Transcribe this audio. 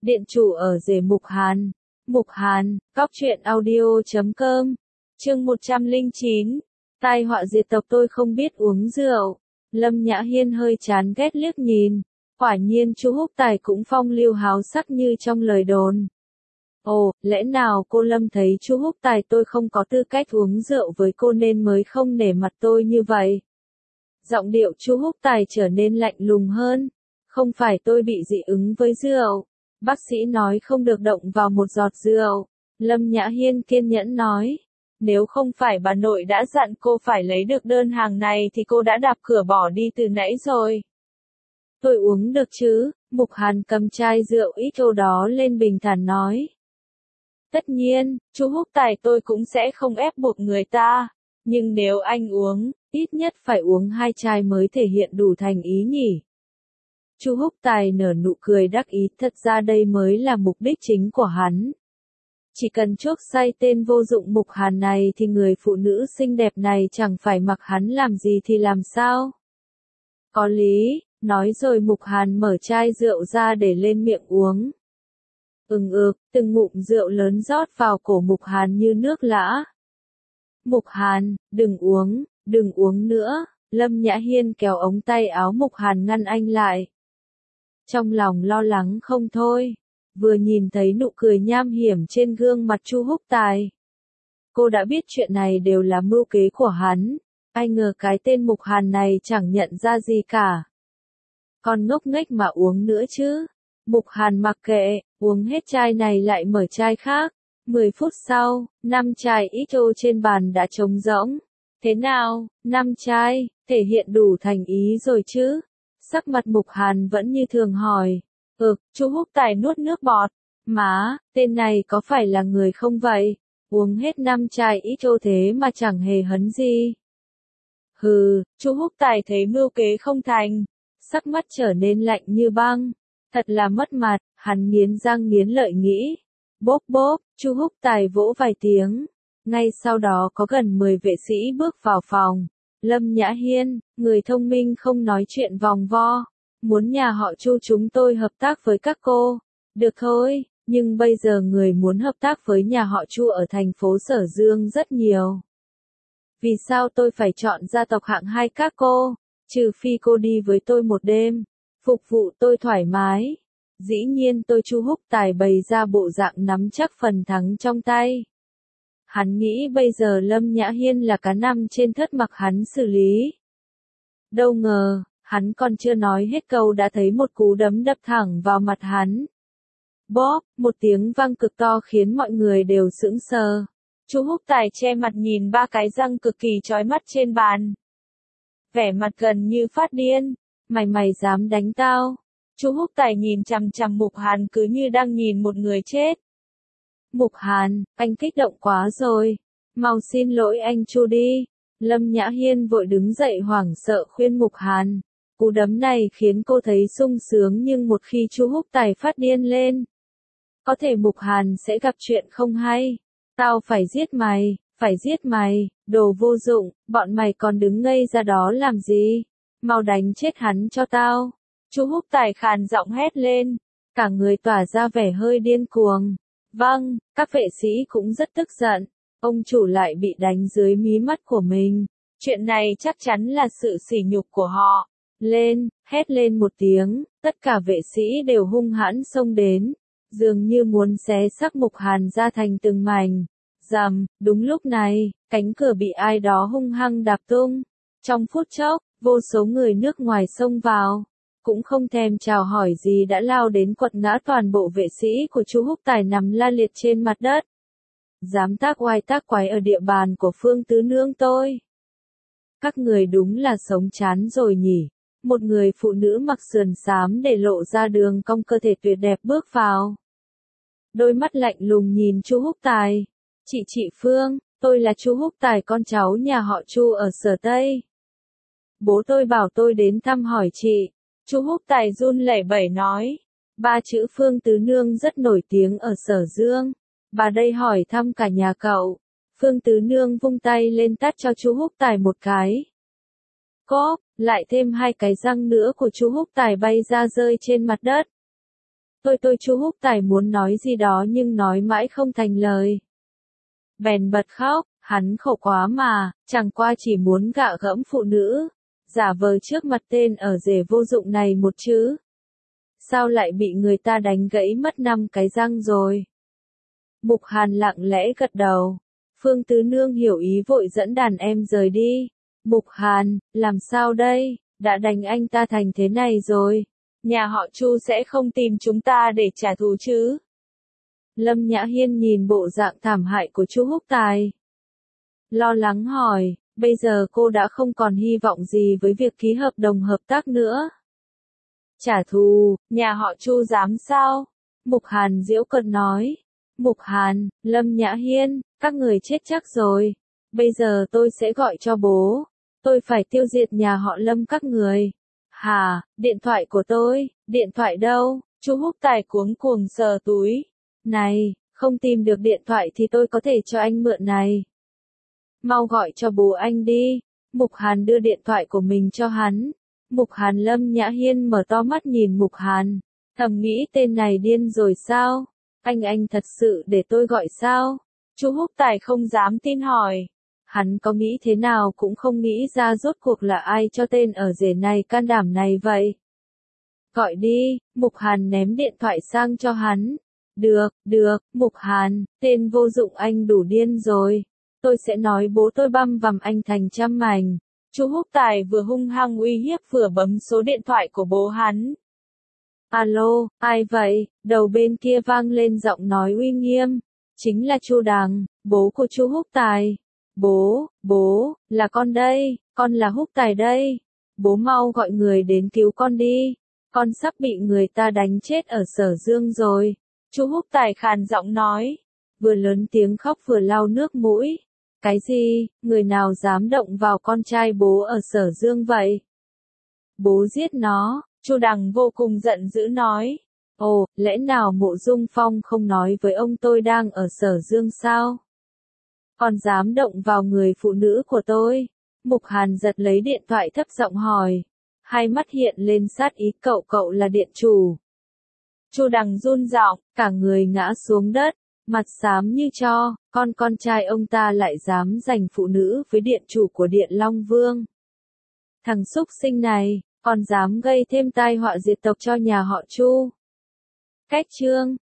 Điện chủ ở rể Mục Hàn. Mục Hàn, Cóc truyện audio.com. Chương 109. Tai họa diệt tộc tôi không biết uống rượu. Lâm Nhã Hiên hơi chán ghét liếc nhìn. Quả nhiên chú Húc Tài cũng phong lưu háo sắc như trong lời đồn. Ồ, lẽ nào cô Lâm thấy chú Húc Tài tôi không có tư cách uống rượu với cô nên mới không nể mặt tôi như vậy? Giọng điệu chú Húc Tài trở nên lạnh lùng hơn. Không phải tôi bị dị ứng với rượu. Bác sĩ nói không được động vào một giọt rượu. Lâm Nhã Hiên kiên nhẫn nói. Nếu không phải bà nội đã dặn cô phải lấy được đơn hàng này thì cô đã đạp cửa bỏ đi từ nãy rồi. Tôi uống được chứ? Mục Hàn cầm chai rượu ít ô đó lên bình thản nói. Tất nhiên, chú Húc Tài tôi cũng sẽ không ép buộc người ta. Nhưng nếu anh uống, ít nhất phải uống 2 chai mới thể hiện đủ thành ý nhỉ. Chú Húc Tài nở nụ cười đắc ý, thật ra đây mới là mục đích chính của hắn. Chỉ cần chuốc say tên vô dụng Mục Hàn này thì người phụ nữ xinh đẹp này chẳng phải mặc hắn làm gì thì làm sao. Có lý, nói rồi Mục Hàn mở chai rượu ra để lên miệng uống. Từng ngụm rượu lớn rót vào cổ Mục Hàn như nước lã. Mục Hàn, đừng uống nữa. Lâm Nhã Hiên kéo ống tay áo Mục Hàn ngăn anh lại. Trong lòng lo lắng không thôi, vừa nhìn thấy nụ cười nham hiểm trên gương mặt Chu Húc Tài. Cô đã biết chuyện này đều là mưu kế của hắn, ai ngờ cái tên Mục Hàn này chẳng nhận ra gì cả. Còn ngốc nghếch mà uống nữa chứ. Mục Hàn mặc kệ, uống hết chai này lại mở chai khác. 10 phút sau, 5 chai ít ô trên bàn đã trống rỗng. Thế nào, 5 chai, thể hiện đủ thành ý rồi chứ? Sắc mặt Mục Hàn vẫn như thường hỏi. Chú Húc Tài nuốt nước bọt. Má, tên này có phải là người không vậy? Uống hết 5 chai ít ô thế mà chẳng hề hấn gì. Chú Húc Tài thấy mưu kế không thành. Sắc mắt trở nên lạnh như băng. Thật là mất mặt, hắn nghiến răng nghiến lợi nghĩ. Bốp bốp, chú Húc Tài vỗ vài tiếng. Ngay sau đó có gần 10 vệ sĩ bước vào phòng. Lâm Nhã Hiên, người thông minh không nói chuyện vòng vo. Muốn nhà họ Chu chúng tôi hợp tác với các cô. Được thôi, nhưng bây giờ người muốn hợp tác với nhà họ Chu ở thành phố Sở Dương rất nhiều. Vì sao tôi phải chọn gia tộc hạng 2 các cô? Trừ phi cô đi với tôi một đêm. Phục vụ tôi thoải mái. Dĩ nhiên tôi Chu Húc Tài bày ra bộ dạng nắm chắc phần thắng trong tay. Hắn nghĩ bây giờ Lâm Nhã Hiên là cá nằm trên thớt mặc hắn xử lý. Đâu ngờ, hắn còn chưa nói hết câu đã thấy một cú đấm đập thẳng vào mặt hắn. Bóp, một tiếng vang cực to khiến mọi người đều sững sờ. Chú Húc Tài che mặt nhìn 3 cái răng cực kỳ chói mắt trên bàn. Vẻ mặt gần như phát điên. Mày dám đánh tao? Chú Húc Tài nhìn chằm chằm Mục Hàn cứ như đang nhìn một người chết. Mục Hàn, anh kích động quá rồi. Mau xin lỗi anh Chu đi. Lâm Nhã Hiên vội đứng dậy hoảng sợ khuyên Mục Hàn. Cú đấm này khiến cô thấy sung sướng nhưng một khi Chu Húc Tài phát điên lên, có thể Mục Hàn sẽ gặp chuyện không hay. Tao phải giết mày, đồ vô dụng, bọn mày còn đứng ngây ra đó làm gì? Mau đánh chết hắn cho tao. Chu Húc Tài khàn giọng hét lên, cả người tỏa ra vẻ hơi điên cuồng. Vâng, các vệ sĩ cũng rất tức giận, ông chủ lại bị đánh dưới mí mắt của mình. Chuyện này chắc chắn là sự sỉ nhục của họ. Hét lên một tiếng, tất cả vệ sĩ đều hung hãn xông đến, dường như muốn xé xác Mục Hàn ra thành từng mảnh. Rầm, đúng lúc này, cánh cửa bị ai đó hung hăng đạp tung. Trong phút chốc, vô số người nước ngoài xông vào, cũng không thèm chào hỏi gì đã lao đến quật ngã toàn bộ vệ sĩ của chú Húc Tài nằm la liệt trên mặt đất. Dám tác oai tác quái ở địa bàn của Phương Tứ Nương tôi. Các người đúng là sống chán rồi nhỉ. Một người phụ nữ mặc sườn xám để lộ ra đường cong cơ thể tuyệt đẹp bước vào. Đôi mắt lạnh lùng nhìn chú Húc Tài. Chị Phương, tôi là chú Húc Tài con cháu nhà họ Chu ở Sở Tây. Bố tôi bảo tôi đến thăm hỏi chị. Chú Húc Tài run lẩy bẩy nói. 3 chữ Phương Tứ Nương rất nổi tiếng ở Sở Dương. Bà đây hỏi thăm cả nhà cậu. Phương Tứ Nương vung tay lên tát cho chú Húc Tài một cái. Cóp, lại thêm 2 cái răng nữa của chú Húc Tài bay ra rơi trên mặt đất. Tôi Chu Húc Tài muốn nói gì đó nhưng nói mãi không thành lời. Bèn bật khóc, hắn khổ quá mà, chẳng qua chỉ muốn gạ gẫm phụ nữ, giả vờ trước mặt tên ở rể vô dụng này một chữ. Sao lại bị người ta đánh gãy mất 5 cái răng rồi? Mục Hàn lặng lẽ gật đầu. Phương Tứ Nương hiểu ý vội dẫn đàn em rời đi. Mục Hàn, làm sao đây? Đã đánh anh ta thành thế này rồi. Nhà họ Chu sẽ không tìm chúng ta để trả thù chứ? Lâm Nhã Hiên nhìn bộ dạng thảm hại của Chu Húc Tài. Lo lắng hỏi, bây giờ cô đã không còn hy vọng gì với việc ký hợp đồng hợp tác nữa. Trả thù, nhà họ Chu dám sao? Mục Hàn giễu cợt nói. Mục Hàn, Lâm Nhã Hiên, các người chết chắc rồi. Bây giờ tôi sẽ gọi cho bố. Tôi phải tiêu diệt nhà họ Lâm các người. Hả, điện thoại của tôi, điện thoại đâu? Chu Húc Tài cuống cuồng sờ túi. Này, không tìm được điện thoại thì tôi có thể cho anh mượn này. Mau gọi cho bố anh đi. Mục Hàn đưa điện thoại của mình cho hắn. Mục Hàn. Lâm Nhã Hiên mở to mắt nhìn Mục Hàn. Thầm nghĩ tên này điên rồi sao? Anh thật sự để tôi gọi sao? Chu Húc Tài không dám tin hỏi. Hắn có nghĩ thế nào cũng không nghĩ ra rốt cuộc là ai cho tên ở rể này can đảm này vậy. Gọi đi, Mục Hàn ném điện thoại sang cho hắn. Được, Mục Hàn, tên vô dụng anh đủ điên rồi. Tôi sẽ nói bố tôi băm vằm anh thành trăm mảnh. Chu Húc Tài vừa hung hăng uy hiếp vừa bấm số điện thoại của bố hắn. Alo, ai vậy? Đầu bên kia vang lên giọng nói uy nghiêm. Chính là Chu Đằng, bố của Chu Húc Tài. Bố, là con đây, con là Húc Tài đây. Bố mau gọi người đến cứu con đi. Con sắp bị người ta đánh chết ở Sở Dương rồi. Chu Húc Tài khàn giọng nói. Vừa lớn tiếng khóc vừa lau nước mũi. Cái gì, người nào dám động vào con trai bố ở Sở Dương vậy? Bố giết nó. Chu Đằng vô cùng giận dữ nói. Ồ, lẽ nào Mộ Dung Phong không nói với ông tôi đang ở Sở Dương sao? Còn dám động vào người phụ nữ của tôi? Mục Hàn giật lấy điện thoại thấp giọng hỏi. Hai mắt hiện lên sát ý, cậu là điện chủ. Chu Đằng run giọng, cả người ngã xuống đất, mặt xám như tro, con trai ông ta lại dám giành phụ nữ với điện chủ của Điện Long Vương. Thằng xúc sinh này, còn dám gây thêm tai họa diệt tộc cho nhà họ Chu. Cách chương